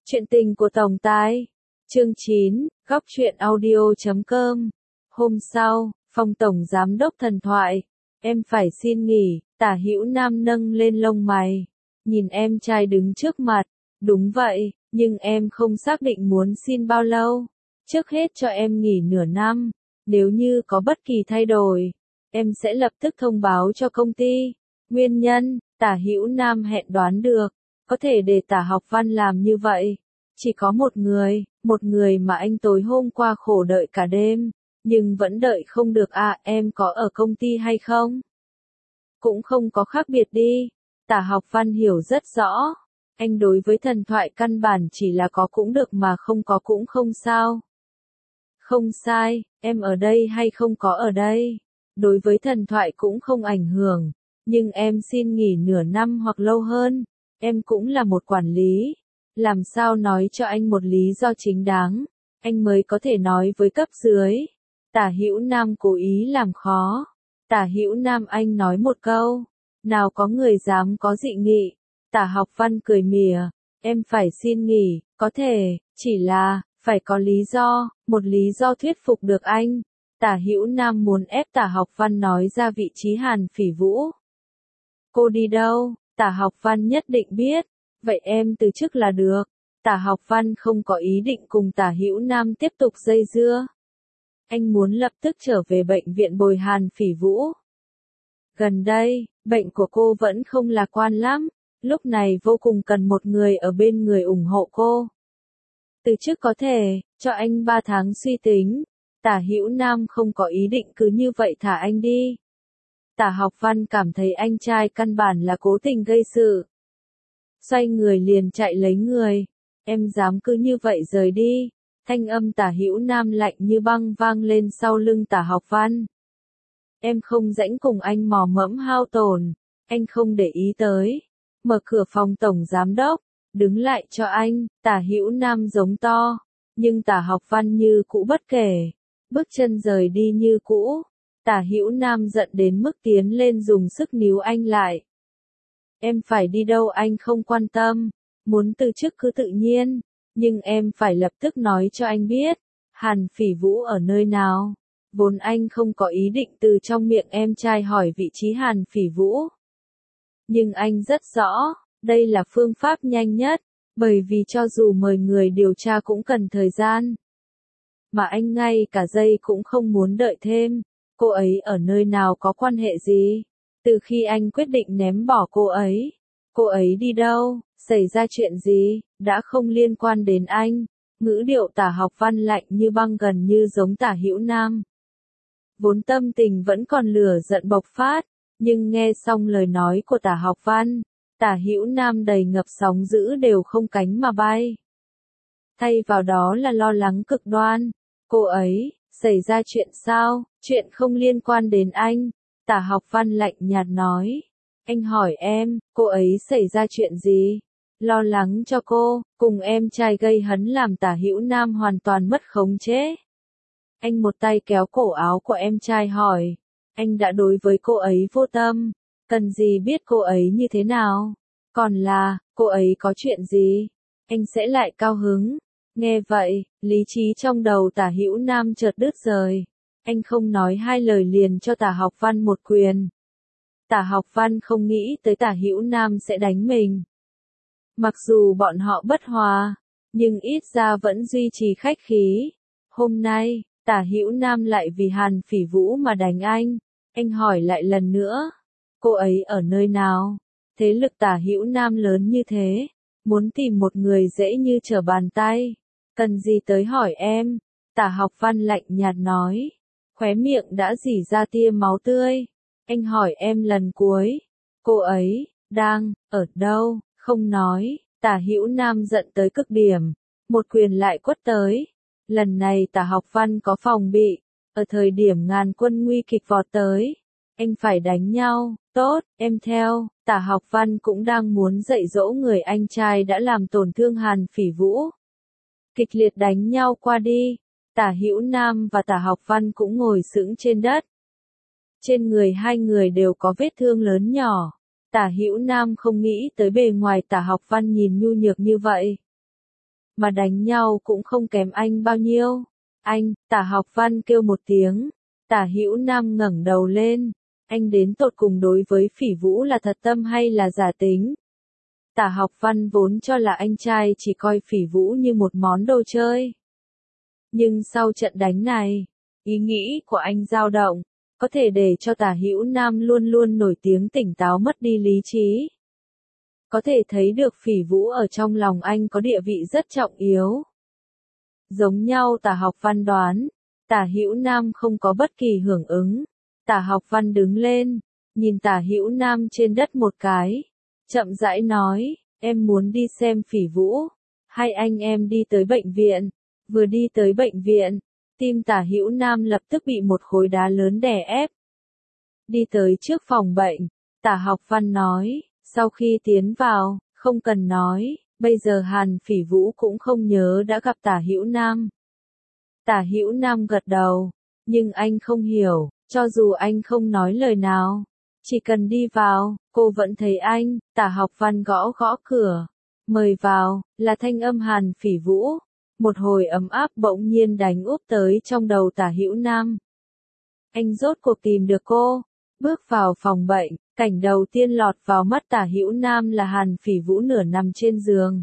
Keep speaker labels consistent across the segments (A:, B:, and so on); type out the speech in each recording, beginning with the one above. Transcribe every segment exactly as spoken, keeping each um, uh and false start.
A: Chuyện tình của tổng tài. Chương chín, góc truyện audio chấm com. Hôm sau, phòng tổng giám đốc Thần Thoại. Em phải xin nghỉ, Tả Hữu Nam nâng lên lông mày. Nhìn em trai đứng trước mặt. Đúng vậy, nhưng em không xác định muốn xin bao lâu. Trước hết cho em nghỉ nửa năm. Nếu như có bất kỳ thay đổi, em sẽ lập tức thông báo cho công ty. Nguyên nhân, Tả Hữu Nam hẹn đoán được. Có thể để Tả Học Văn làm như vậy. Chỉ có một người, một người mà anh tối hôm qua khổ đợi cả đêm, nhưng vẫn đợi không được à, em có ở công ty hay không? Cũng không có khác biệt đi. Tả Học Văn hiểu rất rõ. Anh đối với Thần Thoại căn bản chỉ là có cũng được mà không có cũng không sao. Không sai, em ở đây hay không có ở đây. Đối với Thần Thoại cũng không ảnh hưởng, nhưng em xin nghỉ nửa năm hoặc lâu hơn. Em cũng là một quản lý. Làm sao nói cho anh một lý do chính đáng, anh mới có thể nói với cấp dưới. Tả Hữu Nam cố ý làm khó. Tả Hữu Nam anh nói một câu, nào có người dám có dị nghị. Tả Học Văn cười mỉa, em phải xin nghỉ, có thể, chỉ là, phải có lý do, một lý do thuyết phục được anh. Tả Hữu Nam muốn ép Tả Học Văn nói ra vị trí Hàn Phỉ Vũ. Cô đi đâu? Tả Học Văn nhất định biết. Vậy em từ chức là được. Tả Học Văn không có ý định cùng Tả Hữu Nam tiếp tục dây dưa. Anh muốn lập tức trở về bệnh viện bồi Hàn Phỉ Vũ. Gần đây, bệnh của cô vẫn không lạc quan lắm. Lúc này vô cùng cần một người ở bên người ủng hộ cô. Từ chức có thể, cho anh ba tháng suy tính. Tả Hữu Nam không có ý định cứ như vậy thả anh đi. Tả Học Văn cảm thấy anh trai căn bản là cố tình gây sự. Xoay người liền chạy lấy người. Em dám cứ như vậy rời đi. Thanh âm Tả Hữu Nam lạnh như băng vang lên sau lưng Tả Học Văn. Em không rãnh cùng anh mò mẫm hao tổn. Anh không để ý tới. Mở cửa phòng tổng giám đốc. Đứng lại cho anh. Tả Hữu Nam giống to. Nhưng Tả Học Văn như cũ bất kể. Bước chân rời đi như cũ. Tả Hữu Nam giận đến mức tiến lên dùng sức níu anh lại. Em phải đi đâu anh không quan tâm, muốn từ chức cứ tự nhiên, nhưng em phải lập tức nói cho anh biết, Hàn Phỉ Vũ ở nơi nào. Vốn anh không có ý định từ trong miệng em trai hỏi vị trí Hàn Phỉ Vũ. Nhưng anh rất rõ, đây là phương pháp nhanh nhất, bởi vì cho dù mời người điều tra cũng cần thời gian. Mà anh ngay cả giây cũng không muốn đợi thêm, cô ấy ở nơi nào có quan hệ gì? Từ khi anh quyết định ném bỏ cô ấy, cô ấy đi đâu, xảy ra chuyện gì, đã không liên quan đến anh. Ngữ điệu Tả Học Văn lạnh như băng gần như giống Tả Hữu Nam. Vốn tâm tình vẫn còn lửa giận bộc phát, nhưng nghe xong lời nói của Tả Học Văn, Tả Hữu Nam đầy ngập sóng dữ đều không cánh mà bay. Thay vào đó là lo lắng cực đoan. Cô ấy, xảy ra chuyện sao, chuyện không liên quan đến anh. Tả Học Văn lạnh nhạt nói. Anh hỏi em, cô ấy xảy ra chuyện gì? Lo lắng cho cô, cùng em trai gây hấn làm Tả Hữu Nam hoàn toàn mất khống chế. Anh một tay kéo cổ áo của em trai hỏi. Anh đã đối với cô ấy vô tâm, cần gì biết cô ấy như thế nào? Còn là, cô ấy có chuyện gì? Anh sẽ lại cao hứng. Nghe vậy, lý trí trong đầu Tả Hữu Nam chợt đứt rời. Anh không nói hai lời liền cho Tả Học Văn một quyền. Tả Học Văn không nghĩ tới Tả Hữu Nam sẽ đánh mình. Mặc dù bọn họ bất hòa, nhưng ít ra vẫn duy trì khách khí. Hôm nay, Tả Hữu Nam lại vì Hàn Phỉ Vũ mà đánh anh. Anh hỏi lại lần nữa. Cô ấy ở nơi nào? Thế lực Tả Hữu Nam lớn như thế. Muốn tìm một người dễ như trở bàn tay. Cần gì tới hỏi em? Tả Học Văn lạnh nhạt nói. Khóe miệng đã rỉ ra tia máu tươi. Anh hỏi em lần cuối. Cô ấy, đang, ở đâu, không nói. Tả Hữu Nam giận tới cực điểm. Một quyền lại quất tới. Lần này Tả Học Văn có phòng bị. Ở thời điểm ngàn quân nguy kịch vọt tới. Anh phải đánh nhau, tốt, em theo. Tả Học Văn cũng đang muốn dạy dỗ người anh trai đã làm tổn thương Hàn Phỉ Vũ. Kịch liệt đánh nhau qua đi. Tả Hữu Nam và Tả Học Văn cũng ngồi xững trên đất. Trên người hai người đều có vết thương lớn nhỏ. Tả Hữu Nam không nghĩ tới bề ngoài Tả Học Văn nhìn nhu nhược như vậy. mà đánh nhau cũng không kém anh bao nhiêu. Anh, Tả Học Văn kêu một tiếng. Tả Hữu Nam ngẩng đầu lên. Anh đến tột cùng đối với Phỉ Vũ là thật tâm hay là giả tính? Tả Học Văn vốn cho là anh trai chỉ coi Phỉ Vũ như một món đồ chơi. Nhưng sau trận đánh này, ý nghĩ của anh dao động, có thể để cho Tả Hữu Nam luôn luôn nổi tiếng tỉnh táo mất đi lý trí. Có thể thấy được Phỉ Vũ ở trong lòng anh có địa vị rất trọng yếu. Giống nhau Tả Học Văn đoán, Tả Hữu Nam không có bất kỳ hưởng ứng. Tả Học Văn đứng lên, nhìn Tả Hữu Nam trên đất một cái, chậm rãi nói, em muốn đi xem Phỉ Vũ, hay anh em đi tới bệnh viện. Vừa đi tới bệnh viện, tim Tả Hữu Nam lập tức bị một khối đá lớn đè ép. Đi tới trước phòng bệnh, Tả Học Văn nói, sau khi tiến vào, không cần nói, bây giờ Hàn Phỉ Vũ cũng không nhớ đã gặp Tả Hữu Nam. Tả Hữu Nam gật đầu, nhưng anh không hiểu, cho dù anh không nói lời nào, chỉ cần đi vào, cô vẫn thấy anh. Tả Học Văn gõ gõ cửa, mời vào, là thanh âm Hàn Phỉ Vũ. Một hồi ấm áp bỗng nhiên đánh úp tới trong đầu Tả Hữu Nam. Anh rốt cuộc tìm được cô. Bước vào phòng bệnh, cảnh đầu tiên lọt vào mắt Tả Hữu Nam là Hàn Phỉ Vũ nửa nằm trên giường.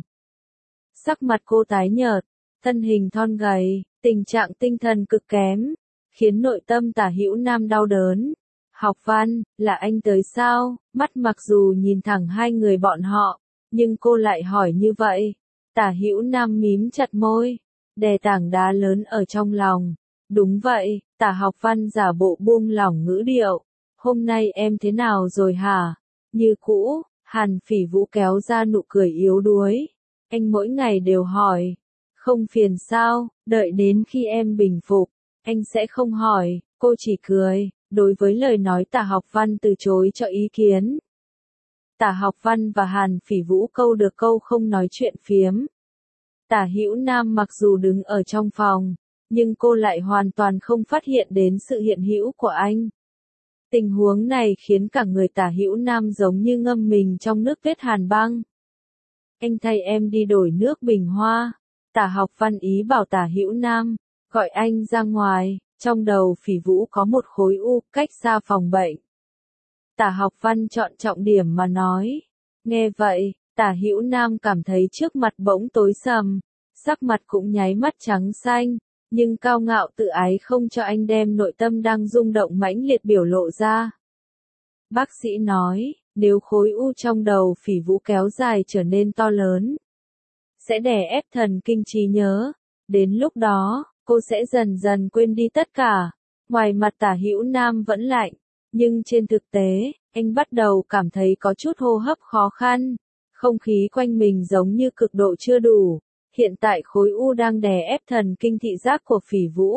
A: Sắc mặt cô tái nhợt, thân hình thon gầy, tình trạng tinh thần cực kém, khiến nội tâm Tả Hữu Nam đau đớn. Học Văn, là anh tới sao? Mắt mặc dù nhìn thẳng hai người bọn họ, nhưng cô lại hỏi như vậy. Tả Hữu Nam mím chặt môi, đè tảng đá lớn ở trong lòng. Đúng vậy, Tả Học Văn giả bộ buông lỏng ngữ điệu. Hôm nay em thế nào rồi hả? Như cũ, Hàn Phỉ Vũ kéo ra nụ cười yếu đuối. Anh mỗi ngày đều hỏi. Không phiền sao, đợi đến khi em bình phục, anh sẽ không hỏi. Cô chỉ cười, đối với lời nói Tả Học Văn từ chối cho ý kiến. Tả Học Văn và Hàn Phỉ Vũ câu được câu không nói chuyện phiếm. Tả Hữu Nam mặc dù đứng ở trong phòng, nhưng cô lại hoàn toàn không phát hiện đến sự hiện hữu của anh. Tình huống này khiến cả người Tả Hữu Nam giống như ngâm mình trong nước tuyết hàn băng. Anh thay em đi đổi nước bình hoa. Tả Học Văn ý bảo Tả Hữu Nam, gọi anh ra ngoài. Trong đầu Phỉ Vũ có một khối u cách xa phòng bệnh. Tả Học Văn chọn trọng điểm mà nói. Nghe vậy, Tả Hữu Nam cảm thấy trước mặt bỗng tối sầm, sắc mặt cũng nháy mắt trắng xanh, nhưng cao ngạo tự ái không cho anh đem nội tâm đang rung động mãnh liệt biểu lộ ra. Bác sĩ nói, nếu khối u trong đầu Phỉ Vũ kéo dài trở nên to lớn, sẽ đè ép thần kinh trí nhớ. Đến lúc đó, cô sẽ dần dần quên đi tất cả. Ngoài mặt Tả Hữu Nam vẫn lạnh, nhưng trên thực tế, anh bắt đầu cảm thấy có chút hô hấp khó khăn. Không khí quanh mình giống như cực độ chưa đủ. Hiện tại khối u đang đè ép thần kinh thị giác của Phỉ Vũ.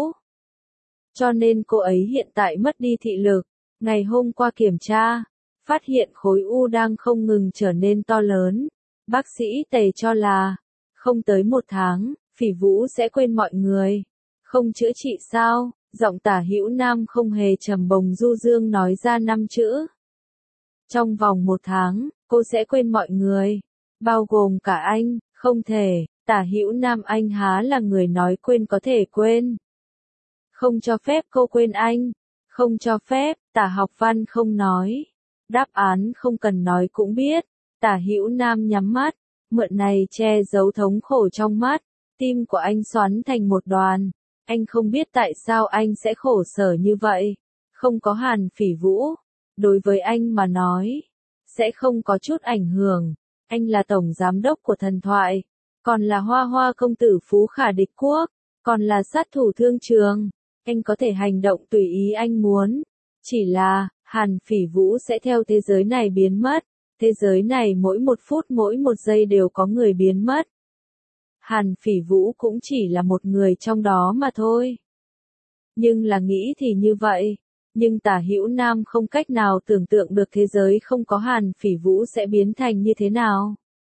A: Cho nên cô ấy hiện tại mất đi thị lực. Ngày hôm qua kiểm tra, phát hiện khối u đang không ngừng trở nên to lớn. Bác sĩ Tề cho là, không tới một tháng, Phỉ Vũ sẽ quên mọi người. Không chữa trị sao? Giọng Tả Hữu Nam không hề trầm bồng du dương nói ra năm chữ. Trong vòng một tháng, cô sẽ quên mọi người. Bao gồm cả anh, không thể. Tả Hữu Nam anh há là người nói quên có thể quên. Không cho phép cô quên anh. Không cho phép, Tả Học Văn không nói. Đáp án không cần nói cũng biết. Tả Hữu Nam nhắm mắt, mượn này che giấu thống khổ trong mắt. Tim của anh xoắn thành một đoàn. Anh không biết tại sao anh sẽ khổ sở như vậy. Không có Hàn Phỉ Vũ. Đối với anh mà nói, sẽ không có chút ảnh hưởng. Anh là tổng giám đốc của thần thoại. Còn là hoa hoa công tử phú khả địch quốc. Còn là sát thủ thương trường. Anh có thể hành động tùy ý anh muốn. Chỉ là, Hàn Phỉ Vũ sẽ theo thế giới này biến mất. Thế giới này mỗi một phút mỗi một giây đều có người biến mất. Hàn Phỉ Vũ cũng chỉ là một người trong đó mà thôi. Nhưng là nghĩ thì như vậy. Nhưng Tả Hữu Nam không cách nào tưởng tượng được thế giới không có Hàn Phỉ Vũ sẽ biến thành như thế nào.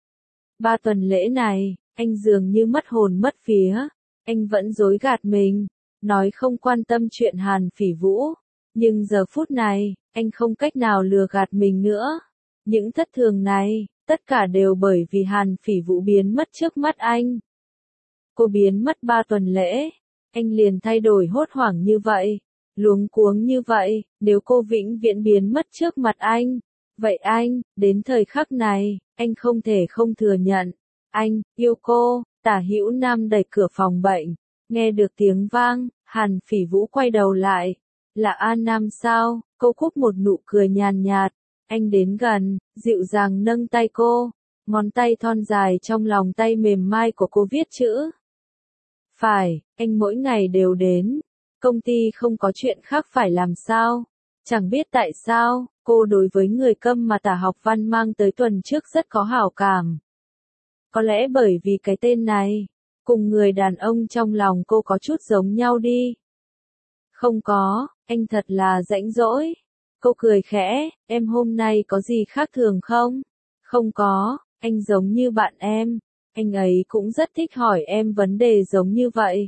A: Ba tuần lễ này, anh dường như mất hồn mất vía. Anh vẫn dối gạt mình, nói không quan tâm chuyện Hàn Phỉ Vũ. Nhưng giờ phút này, anh không cách nào lừa gạt mình nữa. Những thất thường này, tất cả đều bởi vì Hàn Phỉ Vũ biến mất trước mắt anh. Cô biến mất ba tuần lễ. Anh liền thay đổi hốt hoảng như vậy, luống cuống như vậy, nếu cô vĩnh viễn biến mất trước mặt anh. Vậy anh, đến thời khắc này, anh không thể không thừa nhận. Anh, yêu cô. Tả Hữu Nam đẩy cửa phòng bệnh. Nghe được tiếng vang, Hàn Phỉ Vũ quay đầu lại. Là An Nam sao? Cô cúp một nụ cười nhàn nhạt. Anh đến gần, dịu dàng nâng tay cô. Ngón tay thon dài trong lòng tay mềm mại của cô viết chữ. Phải, anh mỗi ngày đều đến. Công ty không có chuyện khác phải làm sao? Chẳng biết tại sao, cô đối với người Câm mà Tả Học Văn mang tới tuần trước rất có hảo cảm. Có lẽ bởi vì cái tên này, cùng người đàn ông trong lòng cô có chút giống nhau đi. Không có, anh thật là rãnh rỗi. Cô cười khẽ, em hôm nay có gì khác thường không? Không có, anh giống như bạn em. Anh ấy cũng rất thích hỏi em vấn đề giống như vậy.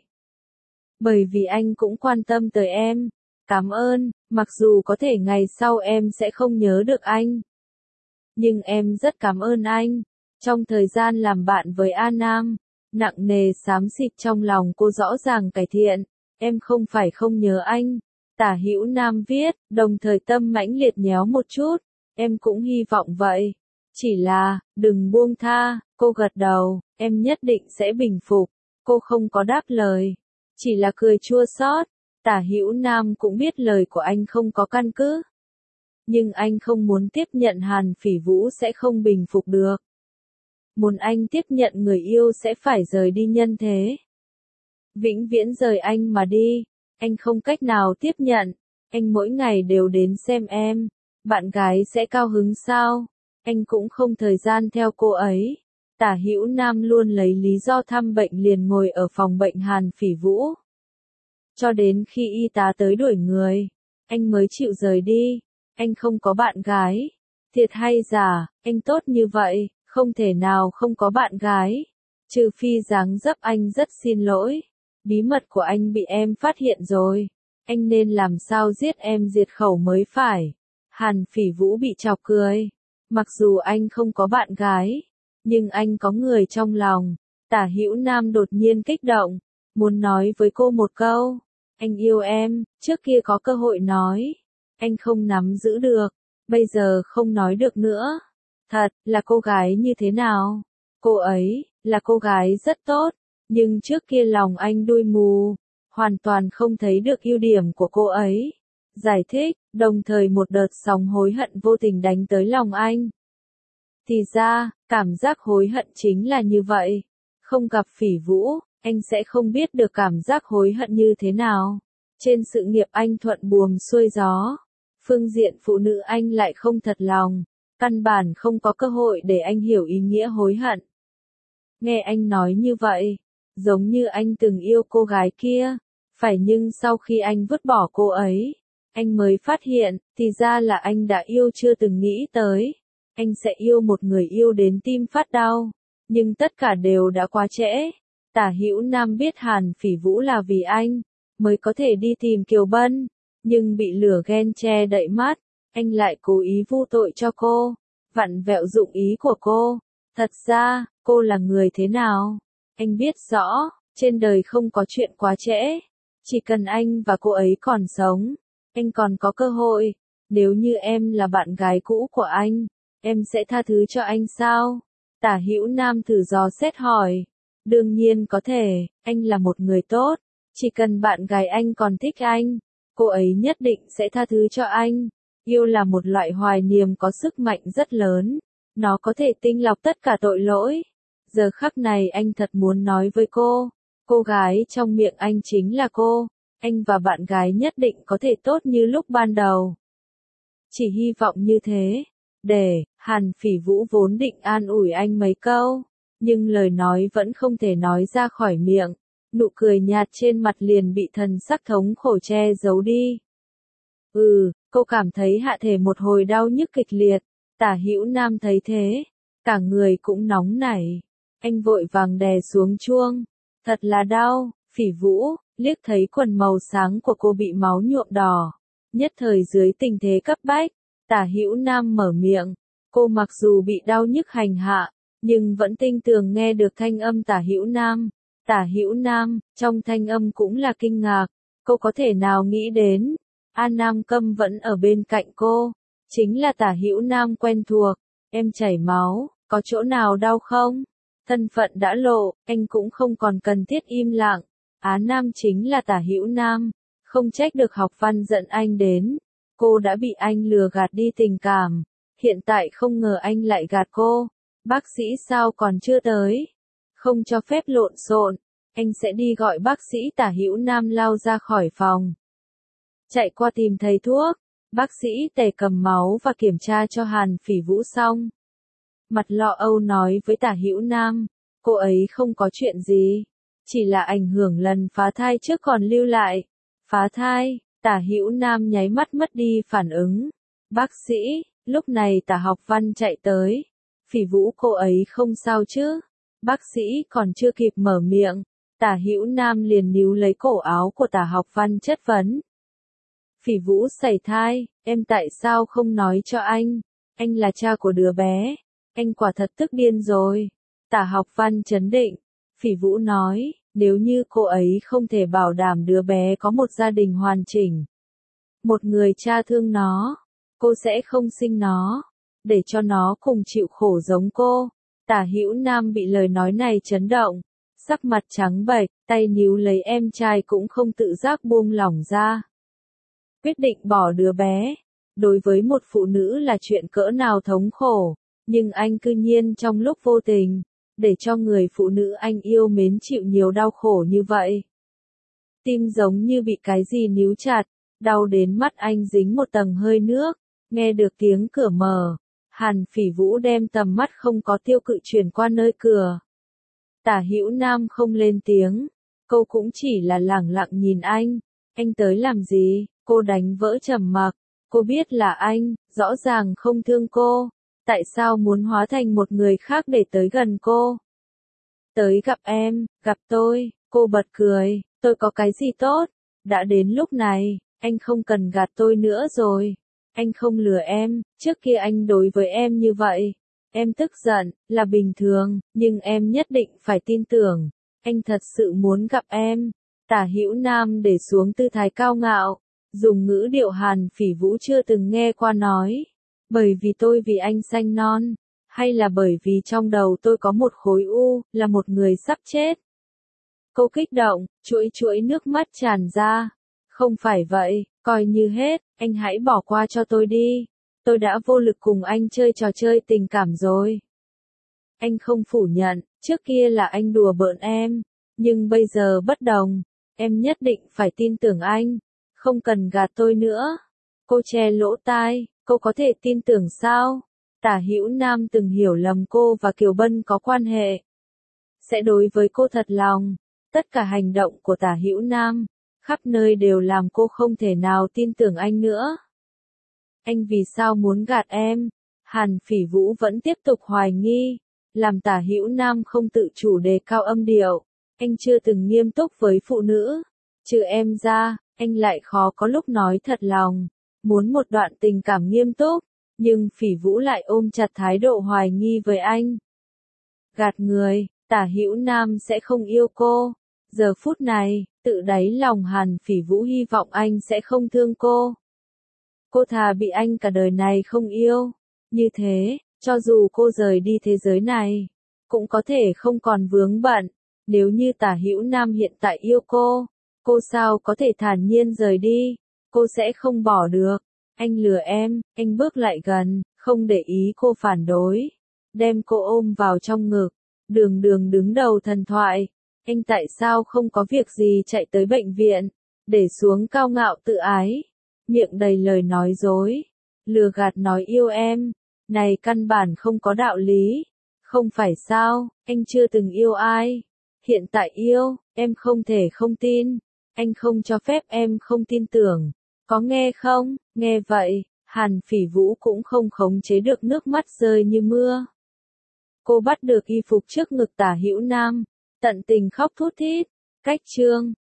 A: Bởi vì anh cũng quan tâm tới em. Cảm ơn, mặc dù có thể ngày sau em sẽ không nhớ được anh. Nhưng em rất cảm ơn anh. Trong thời gian làm bạn với A Nam, nặng nề xám xịt trong lòng cô rõ ràng cải thiện. Em không phải không nhớ anh. Tả Hữu Nam viết, đồng thời tâm mãnh liệt nhéo một chút. Em cũng hy vọng vậy. Chỉ là, đừng buông tha. Cô gật đầu, em nhất định sẽ bình phục. Cô không có đáp lời, chỉ là cười chua xót. Tả Hữu Nam cũng biết lời của anh không có căn cứ. Nhưng anh không muốn tiếp nhận Hàn Phỉ Vũ sẽ không bình phục được. Muốn anh tiếp nhận người yêu sẽ phải rời đi nhân thế. Vĩnh viễn rời anh mà đi. Anh không cách nào tiếp nhận. Anh mỗi ngày đều đến xem em. Bạn gái sẽ cao hứng sao? Anh cũng không thời gian theo cô ấy. Tả Hữu Nam luôn lấy lý do thăm bệnh liền ngồi ở phòng bệnh Hàn Phỉ Vũ. Cho đến khi y tá tới đuổi người, anh mới chịu rời đi. Anh không có bạn gái. Thiệt hay giả, anh tốt như vậy, không thể nào không có bạn gái. Trừ phi dáng dấp anh rất xin lỗi. Bí mật của anh bị em phát hiện rồi. Anh nên làm sao giết em diệt khẩu mới phải. Hàn Phỉ Vũ bị chọc cười. Mặc dù anh không có bạn gái, nhưng anh có người trong lòng. Tả Hữu Nam đột nhiên kích động, muốn nói với cô một câu. Anh yêu em, trước kia có cơ hội nói. Anh không nắm giữ được, bây giờ không nói được nữa. Thật, là cô gái như thế nào? Cô ấy, là cô gái rất tốt, nhưng trước kia lòng anh đuôi mù, hoàn toàn không thấy được ưu điểm của cô ấy. Giải thích, đồng thời một đợt sóng hối hận vô tình đánh tới lòng anh. Thì ra, cảm giác hối hận chính là như vậy. Không gặp Phỉ Vũ, anh sẽ không biết được cảm giác hối hận như thế nào. Trên sự nghiệp anh thuận buồm xuôi gió. Phương diện phụ nữ anh lại không thật lòng. Căn bản không có cơ hội để anh hiểu ý nghĩa hối hận. Nghe anh nói như vậy, giống như anh từng yêu cô gái kia. Phải nhưng sau khi anh vứt bỏ cô ấy, anh mới phát hiện, thì ra là anh đã yêu chưa từng nghĩ tới. Anh sẽ yêu một người yêu đến tim phát đau. Nhưng tất cả đều đã quá trễ. Tả Hữu Nam biết Hàn Phỉ Vũ là vì anh, mới có thể đi tìm Kiều Bân. Nhưng bị lửa ghen che đậy mắt, anh lại cố ý vu tội cho cô. Vặn vẹo dụng ý của cô. Thật ra, cô là người thế nào? Anh biết rõ, trên đời không có chuyện quá trễ. Chỉ cần anh và cô ấy còn sống, anh còn có cơ hội. Nếu như em là bạn gái cũ của anh, em sẽ tha thứ cho anh sao? Tả Hữu Nam thử dò xét hỏi. Đương nhiên có thể, anh là một người tốt. Chỉ cần bạn gái anh còn thích anh, cô ấy nhất định sẽ tha thứ cho anh. Yêu là một loại hoài niệm có sức mạnh rất lớn. Nó có thể tinh lọc tất cả tội lỗi. Giờ khắc này anh thật muốn nói với cô. Cô gái trong miệng anh chính là cô. Anh và bạn gái nhất định có thể tốt như lúc ban đầu. Chỉ hy vọng như thế. Để, Hàn Phỉ Vũ vốn định an ủi anh mấy câu. Nhưng lời nói vẫn không thể nói ra khỏi miệng. Nụ cười nhạt trên mặt liền bị thần sắc thống khổ che giấu đi. Ừ, cô cảm thấy hạ thể một hồi đau nhức kịch liệt. Tả Hữu Nam thấy thế, cả người cũng nóng nảy. Anh vội vàng đè xuống chuông. Thật là đau. Phỉ Vũ liếc thấy quần màu sáng của cô bị máu nhuộm đỏ. Nhất thời dưới tình thế cấp bách, Tả Hữu Nam mở miệng. Cô mặc dù bị đau nhức hành hạ, nhưng vẫn tinh tường nghe được thanh âm Tả Hữu Nam. Tả Hữu Nam, trong thanh âm cũng là kinh ngạc, cô có thể nào nghĩ đến, An Nam Câm vẫn ở bên cạnh cô, chính là Tả Hữu Nam quen thuộc, em chảy máu, có chỗ nào đau không? Thân phận đã lộ, anh cũng không còn cần thiết im lặng, Á Nam chính là Tả Hữu Nam, không trách được học văn giận anh đến, cô đã bị anh lừa gạt đi tình cảm, hiện tại không ngờ anh lại gạt cô, bác sĩ sao còn chưa tới, không cho phép lộn xộn, anh sẽ đi gọi bác sĩ. Tả Hữu Nam lao ra khỏi phòng, chạy qua tìm thầy thuốc, bác sĩ Tề cầm máu và kiểm tra cho Hàn Phỉ Vũ xong. Mặt lo âu nói với Tả Hữu Nam, cô ấy không có chuyện gì, chỉ là ảnh hưởng lần phá thai trước còn lưu lại. Phá thai, Tả Hữu Nam nháy mắt mất đi phản ứng. Bác sĩ, lúc này Tả Học Văn chạy tới. Phỉ Vũ cô ấy không sao chứ? Bác sĩ còn chưa kịp mở miệng, Tả Hữu Nam liền níu lấy cổ áo của Tả Học Văn chất vấn. Phỉ Vũ sảy thai, em tại sao không nói cho anh? Anh là cha của đứa bé. Anh quả thật tức điên rồi. Tả Học Văn trấn định. Phỉ Vũ nói, nếu như cô ấy không thể bảo đảm đứa bé có một gia đình hoàn chỉnh, một người cha thương nó, cô sẽ không sinh nó, để cho nó cùng chịu khổ giống cô. Tả Hữu Nam bị lời nói này chấn động, sắc mặt trắng bệch, tay níu lấy em trai cũng không tự giác buông lỏng ra. Quyết định bỏ đứa bé, đối với một phụ nữ là chuyện cỡ nào thống khổ, nhưng anh cư nhiên trong lúc vô tình, để cho người phụ nữ anh yêu mến chịu nhiều đau khổ như vậy. Tim giống như bị cái gì níu chặt, đau đến mắt anh dính một tầng hơi nước, nghe được tiếng cửa mở. Hàn Phỉ Vũ đem tầm mắt không có tiêu cự chuyển qua nơi cửa. Tả Hữu Nam không lên tiếng, cô cũng chỉ là lẳng lặng nhìn anh. Anh tới làm gì? Cô đánh vỡ trầm mặc. Cô biết là anh, rõ ràng không thương cô. Tại sao muốn hóa thành một người khác để tới gần cô? Tới gặp em, gặp tôi, cô bật cười, tôi có cái gì tốt? Đã đến lúc này, anh không cần gạt tôi nữa rồi. Anh không lừa em, trước kia anh đối với em như vậy. Em tức giận, là bình thường, nhưng em nhất định phải tin tưởng. Anh thật sự muốn gặp em. Tả Hữu Nam để xuống tư thái cao ngạo, dùng ngữ điệu Hàn Phỉ Vũ chưa từng nghe qua nói. Bởi vì tôi vì anh sanh non, hay là bởi vì trong đầu tôi có một khối u, là một người sắp chết. Cô kích động, chuỗi chuỗi nước mắt tràn ra. Không phải vậy, coi như hết, anh hãy bỏ qua cho tôi đi. Tôi đã vô lực cùng anh chơi trò chơi tình cảm rồi. Anh không phủ nhận, trước kia là anh đùa bỡn em, nhưng bây giờ bất đồng, em nhất định phải tin tưởng anh, không cần gạt tôi nữa. Cô che lỗ tai, cô có thể tin tưởng sao? Tả Hữu Nam từng hiểu lầm cô và Kiều Bân có quan hệ, sẽ đối với cô thật lòng. Tất cả hành động của Tả Hữu Nam, khắp nơi đều làm cô không thể nào tin tưởng anh nữa. Anh vì sao muốn gạt em? Hàn Phỉ Vũ vẫn tiếp tục hoài nghi, làm Tả Hữu Nam không tự chủ đề cao âm điệu. Anh chưa từng nghiêm túc với phụ nữ, trừ em ra, anh lại khó có lúc nói thật lòng, muốn một đoạn tình cảm nghiêm túc, nhưng Phỉ Vũ lại ôm chặt thái độ hoài nghi với anh. Gạt người, Tả Hữu Nam sẽ không yêu cô. Giờ phút này, tự đáy lòng Hàn Phỉ Vũ hy vọng anh sẽ không thương cô. Cô thà bị anh cả đời này không yêu. Như thế, cho dù cô rời đi thế giới này, cũng có thể không còn vướng bận. Nếu như Tả Hữu Nam hiện tại yêu cô, cô sao có thể thản nhiên rời đi? Cô sẽ không bỏ được. Anh lừa em, anh bước lại gần, không để ý cô phản đối. Đem cô ôm vào trong ngực. Đường đường đứng đầu thần thoại. Anh tại sao không có việc gì chạy tới bệnh viện, để xuống cao ngạo tự ái, miệng đầy lời nói dối, lừa gạt nói yêu em, này căn bản không có đạo lý, không phải sao, anh chưa từng yêu ai, hiện tại yêu, em không thể không tin, anh không cho phép em không tin tưởng, có nghe không, nghe vậy, Hàn Phỉ Vũ cũng không khống chế được nước mắt rơi như mưa. Cô bắt được y phục trước ngực Tả Hữu Nam, tận tình khóc thút thít, cách chương.